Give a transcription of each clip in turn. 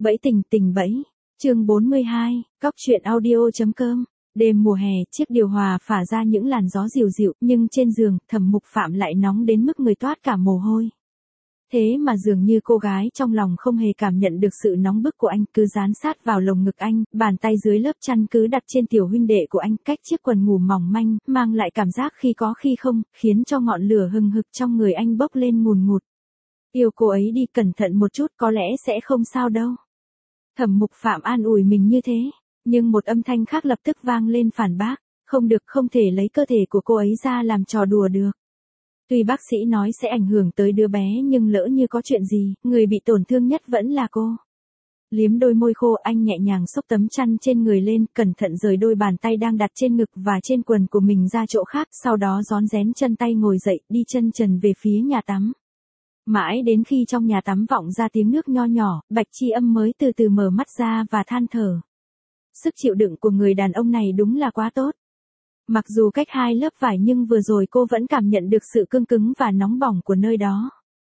Bẫy tình tình bẫy. Chương 42, Cóc truyện audio.com. Đêm mùa hè, chiếc điều hòa phả ra những làn gió dịu dịu, nhưng trên giường, Thẩm Mục Phạm lại nóng đến mức người toát cả mồ hôi. Thế mà dường như cô gái trong lòng không hề cảm nhận được sự nóng bức của anh, cứ dán sát vào lồng ngực anh, bàn tay dưới lớp chăn cứ đặt trên tiểu huynh đệ của anh, cách chiếc quần ngủ mỏng manh, mang lại cảm giác khi có khi không, khiến cho ngọn lửa hừng hực trong người anh bốc lên ngùn ngụt. Yêu cô ấy đi, cẩn thận một chút, có lẽ sẽ không sao đâu. Thẩm Mục Phạm an ủi mình như thế, nhưng một âm thanh khác lập tức vang lên phản bác, không được, không thể lấy cơ thể của cô ấy ra làm trò đùa được. Tuy bác sĩ nói sẽ ảnh hưởng tới đứa bé nhưng lỡ như có chuyện gì, người bị tổn thương nhất vẫn là cô. Liếm đôi môi khô, anh nhẹ nhàng xốc tấm chăn trên người lên, cẩn thận rời đôi bàn tay đang đặt trên ngực và trên quần của mình ra chỗ khác, sau đó rón rén chân tay ngồi dậy, đi chân trần về phía nhà tắm. Mãi đến khi trong nhà tắm vọng ra tiếng nước nho nhỏ, Bạch Chi Âm mới từ từ mở mắt ra và than thở. Sức chịu đựng của người đàn ông này đúng là quá tốt. Mặc dù cách 2 lớp vải nhưng vừa rồi cô vẫn cảm nhận được sự cương cứng và nóng bỏng của nơi đó.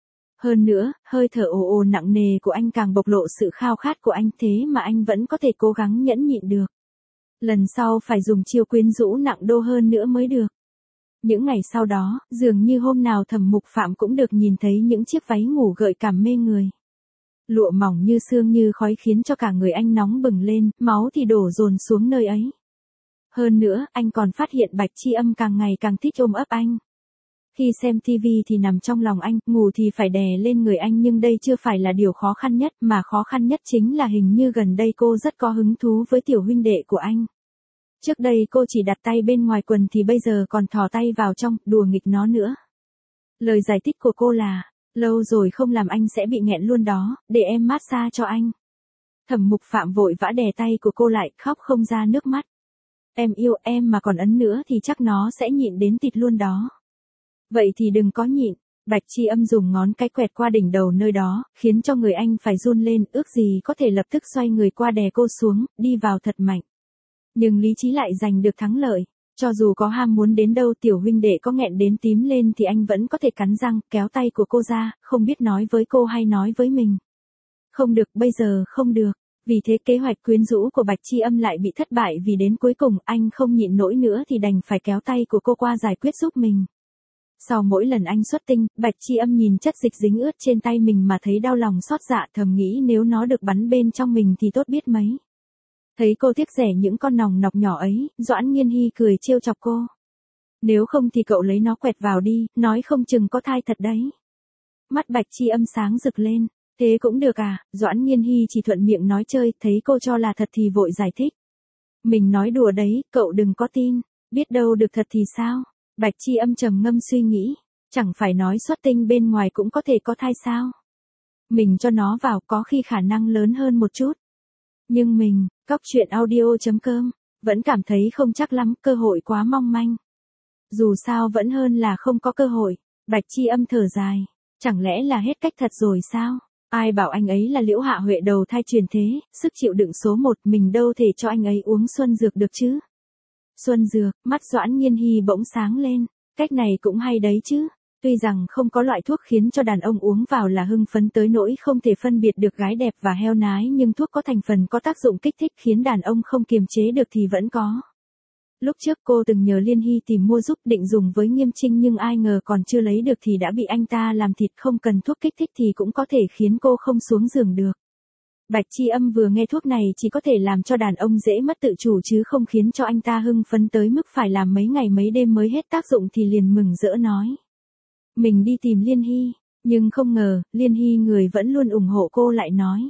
Hơn nữa, hơi thở ồ ồ nặng nề của anh càng bộc lộ sự khao khát của anh, thế mà anh vẫn có thể cố gắng nhẫn nhịn được. Lần sau phải dùng chiêu quyến rũ nặng đô hơn nữa mới được. Những ngày sau đó, dường như hôm nào Thẩm Mục Phạm cũng được nhìn thấy những chiếc váy ngủ gợi cảm mê người. Lụa mỏng như sương như khói khiến cho cả người anh nóng bừng lên, máu thì đổ dồn xuống nơi ấy. Hơn nữa, anh còn phát hiện Bạch Chi Âm càng ngày càng thích ôm ấp anh. Khi xem TV thì nằm trong lòng anh, ngủ thì phải đè lên người anh, nhưng đây chưa phải là điều khó khăn nhất, mà khó khăn nhất chính là hình như gần đây cô rất có hứng thú với tiểu huynh đệ của anh. Trước đây cô chỉ đặt tay bên ngoài quần thì bây giờ còn thò tay vào trong, đùa nghịch nó nữa. Lời giải thích của cô là, lâu rồi không làm anh sẽ bị nghẹn luôn đó, để em massage cho anh. Thẩm Mục Phạm vội vã đè tay của cô lại, khóc không ra nước mắt. Em yêu, em mà còn ấn nữa thì chắc nó sẽ nhịn đến thịt luôn đó. Vậy thì đừng có nhịn. Bạch Chi Âm dùng ngón cái quẹt qua đỉnh đầu nơi đó, khiến cho người anh phải run lên, ước gì có thể lập tức xoay người qua đè cô xuống, đi vào thật mạnh. Nhưng lý trí lại giành được thắng lợi. Cho dù có ham muốn đến đâu, tiểu huynh đệ có nghẹn đến tím lên thì anh vẫn có thể cắn răng, kéo tay của cô ra, không biết nói với cô hay nói với mình. Không được, bây giờ không được. Vì thế kế hoạch quyến rũ của Bạch Chi Âm lại bị thất bại, vì đến cuối cùng anh không nhịn nổi nữa thì đành phải kéo tay của cô qua giải quyết giúp mình. Sau mỗi lần anh xuất tinh, Bạch Chi Âm nhìn chất dịch dính ướt trên tay mình mà thấy đau lòng xót dạ, thầm nghĩ nếu nó được bắn bên trong mình thì tốt biết mấy. Thấy cô tiếc rẻ những con nòng nọc nhỏ ấy, Doãn Nghiên Hy cười trêu chọc cô. Nếu không thì cậu lấy nó quẹt vào đi, nói không chừng có thai thật đấy. Mắt Bạch Chi Âm sáng rực lên. Thế cũng được à? Doãn Nghiên Hy chỉ thuận miệng nói chơi, thấy cô cho là thật thì vội giải thích. Mình nói đùa đấy, cậu đừng có tin, biết đâu được thật thì sao? Bạch Chi Âm trầm ngâm suy nghĩ, chẳng phải nói xuất tinh bên ngoài cũng có thể có thai sao? Mình cho nó vào có khi khả năng lớn hơn một chút. Nhưng mình, Cóc truyện audio.com, vẫn cảm thấy không chắc lắm, cơ hội quá mong manh. Dù sao vẫn hơn là không có cơ hội. Bạch Chi Âm thở dài, chẳng lẽ là hết cách thật rồi sao? Ai bảo anh ấy là Liễu Hạ Huệ đầu thai truyền thế, sức chịu đựng số 1, mình đâu thể cho anh ấy uống xuân dược được chứ. Xuân dược, mắt Doãn Nghiên Hy bỗng sáng lên, cách này cũng hay đấy chứ. Tuy rằng không có loại thuốc khiến cho đàn ông uống vào là hưng phấn tới nỗi không thể phân biệt được gái đẹp và heo nái, nhưng thuốc có thành phần có tác dụng kích thích khiến đàn ông không kiềm chế được thì vẫn có. Lúc trước cô từng nhờ Liên Hy tìm mua giúp định dùng với Nghiêm Trinh, nhưng ai ngờ còn chưa lấy được thì đã bị anh ta làm thịt, không cần thuốc kích thích thì cũng có thể khiến cô không xuống giường được. Bạch Chi Âm vừa nghe thuốc này chỉ có thể làm cho đàn ông dễ mất tự chủ chứ không khiến cho anh ta hưng phấn tới mức phải làm mấy ngày mấy đêm mới hết tác dụng thì liền mừng rỡ nói. Mình đi tìm Liên Hy, nhưng không ngờ, Liên Hy người vẫn luôn ủng hộ cô lại nói.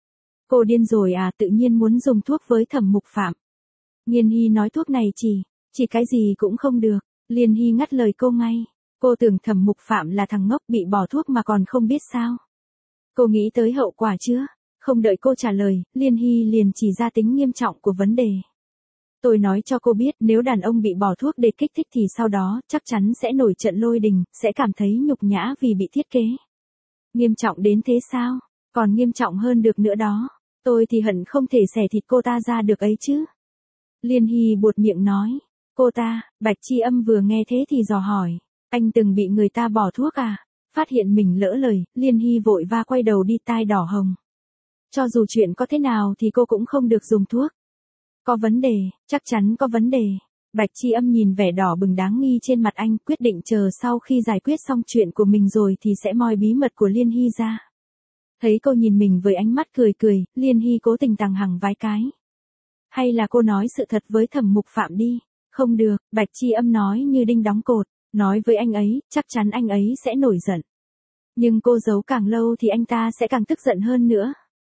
Cô điên rồi à, tự nhiên muốn dùng thuốc với Thẩm Mục Phạm. Nghiên Hy nói thuốc này chỉ cái gì cũng không được. Liên Hy ngắt lời cô ngay. Cô tưởng Thẩm Mục Phạm là thằng ngốc bị bỏ thuốc mà còn không biết sao. Cô nghĩ tới hậu quả chưa? Không đợi cô trả lời, Liên Hy liền chỉ ra tính nghiêm trọng của vấn đề. Tôi nói cho cô biết, nếu đàn ông bị bỏ thuốc để kích thích thì sau đó chắc chắn sẽ nổi trận lôi đình, sẽ cảm thấy nhục nhã vì bị thiết kế. Nghiêm trọng đến thế sao? Còn nghiêm trọng hơn được nữa đó. Tôi thì hận không thể xẻ thịt cô ta ra được ấy chứ. Liên Hy buột miệng nói. Cô ta, Bạch Chi Âm vừa nghe thế thì dò hỏi. Anh từng bị người ta bỏ thuốc à? Phát hiện mình lỡ lời, Liên Hy vội va quay đầu đi, tai đỏ hồng. cho dù chuyện có thế nào thì cô cũng không được dùng thuốc. Có vấn đề, chắc chắn có vấn đề. Bạch Chi Âm nhìn vẻ đỏ bừng đáng nghi trên mặt anh, quyết định chờ sau khi giải quyết xong chuyện của mình rồi thì sẽ moi bí mật của Liên Hy ra. Thấy cô nhìn mình với ánh mắt cười cười, Liên Hy cố tình tằng hằng vái cái. Hay là cô nói sự thật với Thẩm Mục Phạm đi. Không được, Bạch Chi Âm nói như đinh đóng cột, nói với anh ấy, chắc chắn anh ấy sẽ nổi giận. Nhưng cô giấu càng lâu thì anh ta sẽ càng tức giận hơn nữa.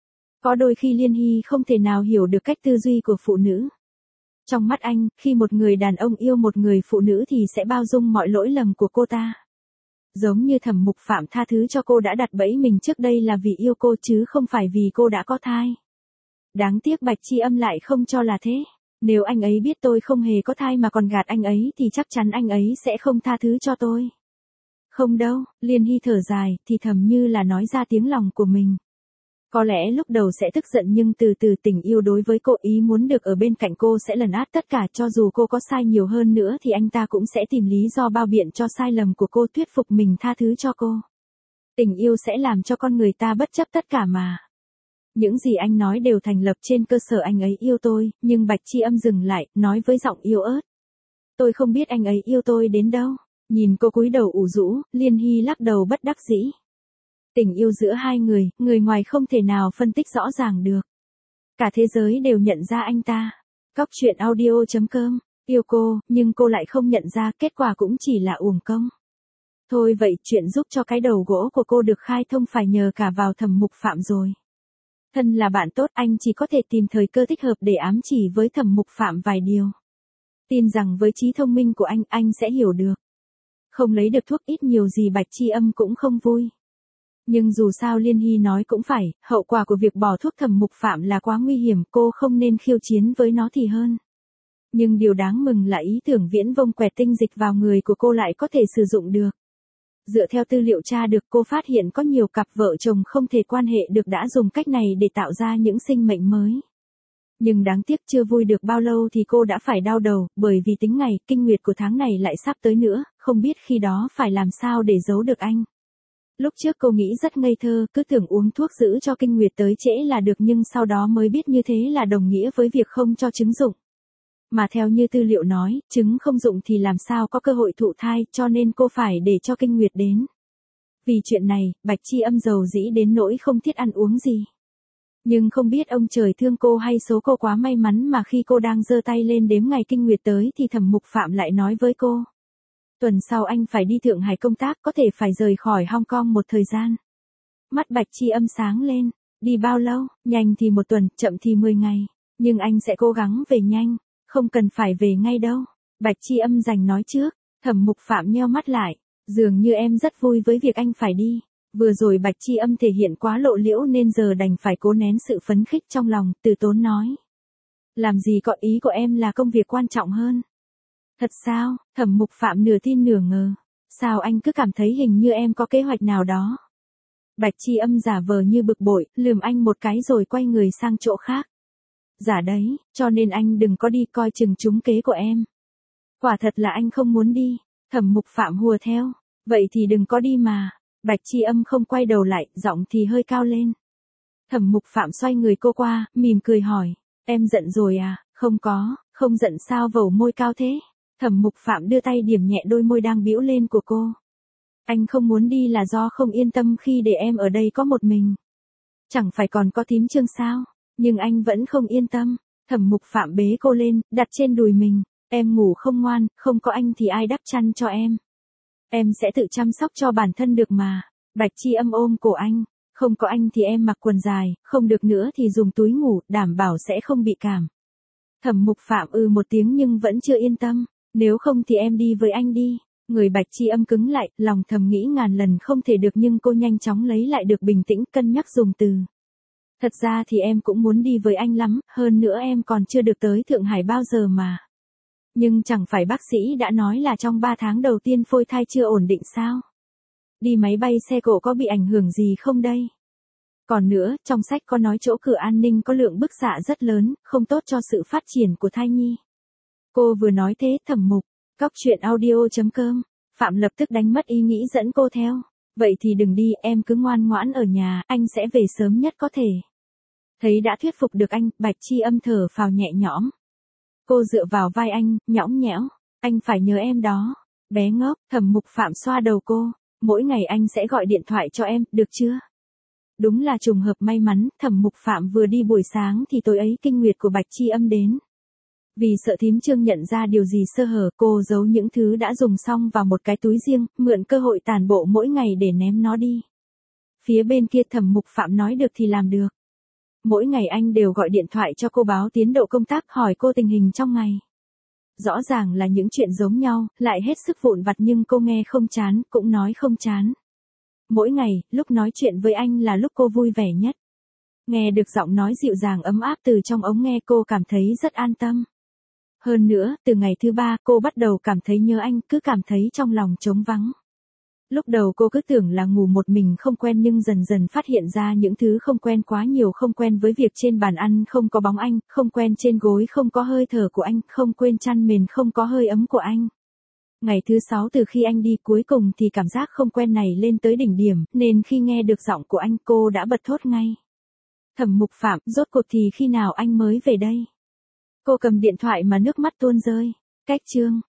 Có đôi khi Liên Hy không thể nào hiểu được cách tư duy của phụ nữ. Trong mắt anh, khi một người đàn ông yêu một người phụ nữ thì sẽ bao dung mọi lỗi lầm của cô ta. Giống như Thẩm Mục Phạm tha thứ cho cô đã đặt bẫy mình trước đây là vì yêu cô chứ không phải vì cô đã có thai. Đáng tiếc Bạch Chi Âm lại không cho là thế. Nếu anh ấy biết tôi không hề có thai mà còn gạt anh ấy thì chắc chắn anh ấy sẽ không tha thứ cho tôi. Không đâu, Liên Hy thở dài, thì thầm như là nói ra tiếng lòng của mình. Có lẽ lúc đầu sẽ tức giận nhưng từ từ tình yêu đối với cô, ý muốn được ở bên cạnh cô sẽ lấn át tất cả, cho dù cô có sai nhiều hơn nữa thì anh ta cũng sẽ tìm lý do bao biện cho sai lầm của cô, thuyết phục mình tha thứ cho cô. Tình yêu sẽ làm cho con người ta bất chấp tất cả mà. Những gì anh nói đều thành lập trên cơ sở anh ấy yêu tôi, nhưng Bạch Chi Âm dừng lại, nói với giọng yếu ớt. Tôi không biết anh ấy yêu tôi đến đâu. Nhìn cô cúi đầu ủ rũ, Liên Hy lắc đầu bất đắc dĩ. Tình yêu giữa hai người, người ngoài không thể nào phân tích rõ ràng được. Cả thế giới đều nhận ra anh ta. Cóc truyện audio.com, yêu cô, nhưng cô lại không nhận ra, kết quả cũng chỉ là uổng công. Thôi vậy, chuyện giúp cho cái đầu gỗ của cô được khai thông phải nhờ cả vào Thẩm Mục Phạm rồi. Thân là bạn tốt, anh chỉ có thể tìm thời cơ thích hợp để ám chỉ với Thẩm Mục Phạm vài điều. Tin rằng với trí thông minh của anh sẽ hiểu được. Không lấy được thuốc ít nhiều gì Bạch Chi Âm cũng không vui. Nhưng dù sao Liên Hy nói cũng phải, hậu quả của việc bỏ thuốc Thẩm Mục Phạm là quá nguy hiểm, cô không nên khiêu chiến với nó thì hơn. Nhưng điều đáng mừng là ý tưởng viễn vông quẹt tinh dịch vào người của cô lại có thể sử dụng được. Dựa theo tư liệu tra được, cô phát hiện có nhiều cặp vợ chồng không thể quan hệ được đã dùng cách này để tạo ra những sinh mệnh mới. Nhưng đáng tiếc chưa vui được bao lâu thì cô đã phải đau đầu, bởi vì tính ngày, kinh nguyệt của tháng này lại sắp tới nữa, không biết khi đó phải làm sao để giấu được anh. Lúc trước cô nghĩ rất ngây thơ, cứ tưởng uống thuốc giữ cho kinh nguyệt tới trễ là được, nhưng sau đó mới biết như thế là đồng nghĩa với việc không cho trứng dụng. Mà theo như tư liệu nói, trứng không dụng thì làm sao có cơ hội thụ thai, cho nên cô phải để cho kinh nguyệt đến. Vì chuyện này, Bạch Chi Âm giàu dĩ đến nỗi không thiết ăn uống gì. Nhưng không biết ông trời thương cô hay số cô quá may mắn mà khi cô đang giơ tay lên đếm ngày kinh nguyệt tới thì Thẩm Mục Phạm lại nói với cô. Tuần sau anh phải đi Thượng Hải công tác, có thể phải rời khỏi Hong Kong một thời gian. Mắt Bạch Chi Âm sáng lên. Đi bao lâu? Nhanh thì 1 tuần, chậm thì 10 ngày. Nhưng anh sẽ cố gắng về nhanh. Không cần phải về ngay đâu. Bạch Chi Âm giành nói trước. Thẩm Mục Phạm nheo mắt lại. Dường như em rất vui với việc anh phải đi. Vừa rồi Bạch Chi Âm thể hiện quá lộ liễu nên giờ đành phải cố nén sự phấn khích trong lòng, từ tốn nói. Làm gì có, ý của em là công việc quan trọng hơn. Thật sao? Thẩm Mục Phạm nửa tin nửa ngờ. Sao anh cứ cảm thấy hình như em có kế hoạch nào đó? Bạch Chi Âm giả vờ như bực bội, lườm anh một cái rồi quay người sang chỗ khác. Giả đấy, cho nên anh đừng có đi, coi chừng trúng kế của em. Quả thật là anh không muốn đi. Thẩm Mục Phạm hùa theo. Vậy thì đừng có đi mà. Bạch Chi Âm không quay đầu lại, giọng thì hơi cao lên. Thẩm Mục Phạm xoay người cô qua, mỉm cười hỏi. Em giận rồi à? Không có, không giận sao vẩu môi cao thế? Thẩm Mục Phạm đưa tay điểm nhẹ đôi môi đang bĩu lên của cô. Anh không muốn đi là do không yên tâm khi để em ở đây có một mình. Chẳng phải còn có thím Trương sao? Nhưng anh vẫn không yên tâm. Thẩm Mục Phạm bế cô lên, đặt trên đùi mình. Em ngủ không ngoan, không có anh thì ai đắp chăn cho em? Em sẽ tự chăm sóc cho bản thân được mà. Bạch Chi Âm ôm cổ anh. Không có anh thì em mặc quần dài, không được nữa thì dùng túi ngủ, đảm bảo sẽ không bị cảm. Thẩm Mục Phạm một tiếng nhưng vẫn chưa yên tâm. Nếu không thì em đi với anh đi. Người Bạch Chi Âm cứng lại, lòng thầm nghĩ ngàn lần không thể được, nhưng cô nhanh chóng lấy lại được bình tĩnh, cân nhắc dùng từ. Thật ra thì em cũng muốn đi với anh lắm, hơn nữa em còn chưa được tới Thượng Hải bao giờ mà. Nhưng chẳng phải bác sĩ đã nói là trong 3 tháng đầu tiên phôi thai chưa ổn định sao? Đi máy bay xe cộ có bị ảnh hưởng gì không đây? Còn nữa, trong sách có nói chỗ cửa an ninh có lượng bức xạ rất lớn, không tốt cho sự phát triển của thai nhi. Cô vừa nói thế, Thẩm Mục, Cóc truyện audio.com, Phạm lập tức đánh mất ý nghĩ dẫn cô theo. Vậy thì đừng đi, em cứ ngoan ngoãn ở nhà, anh sẽ về sớm nhất có thể. Thấy đã thuyết phục được anh, Bạch Chi Âm thở phào nhẹ nhõm. Cô dựa vào vai anh, nhõng nhẽo. Anh phải nhớ em đó. Bé ngốc, Thẩm Mục Phạm xoa đầu cô. Mỗi ngày anh sẽ gọi điện thoại cho em, được chưa? Đúng là trùng hợp may mắn, Thẩm Mục Phạm vừa đi buổi sáng thì tối ấy kinh nguyệt của Bạch Chi Âm đến. Vì sợ thím Trương nhận ra điều gì sơ hở, cô giấu những thứ đã dùng xong vào một cái túi riêng, mượn cơ hội tàn bộ mỗi ngày để ném nó đi. Phía bên kia Thẩm Mục Phạm nói được thì làm được. Mỗi ngày anh đều gọi điện thoại cho cô báo tiến độ công tác, hỏi cô tình hình trong ngày. Rõ ràng là những chuyện giống nhau, lại hết sức vụn vặt nhưng cô nghe không chán, cũng nói không chán. Mỗi ngày, lúc nói chuyện với anh là lúc cô vui vẻ nhất. Nghe được giọng nói dịu dàng ấm áp từ trong ống nghe cô cảm thấy rất an tâm. Hơn nữa, từ ngày thứ 3 cô bắt đầu cảm thấy nhớ anh, cứ cảm thấy trong lòng trống vắng. Lúc đầu cô cứ tưởng là ngủ một mình không quen nhưng dần dần phát hiện ra những thứ không quen quá nhiều, không quen với việc trên bàn ăn không có bóng anh, không quen trên gối không có hơi thở của anh, không quên chăn mền không có hơi ấm của anh. Ngày thứ 6 từ khi anh đi cuối cùng thì cảm giác không quen này lên tới đỉnh điểm, nên khi nghe được giọng của anh cô đã bật thốt ngay. Thẩm Mục Phạm, rốt cuộc thì khi nào anh mới về đây? Cô cầm điện thoại mà nước mắt tuôn rơi. Cách chương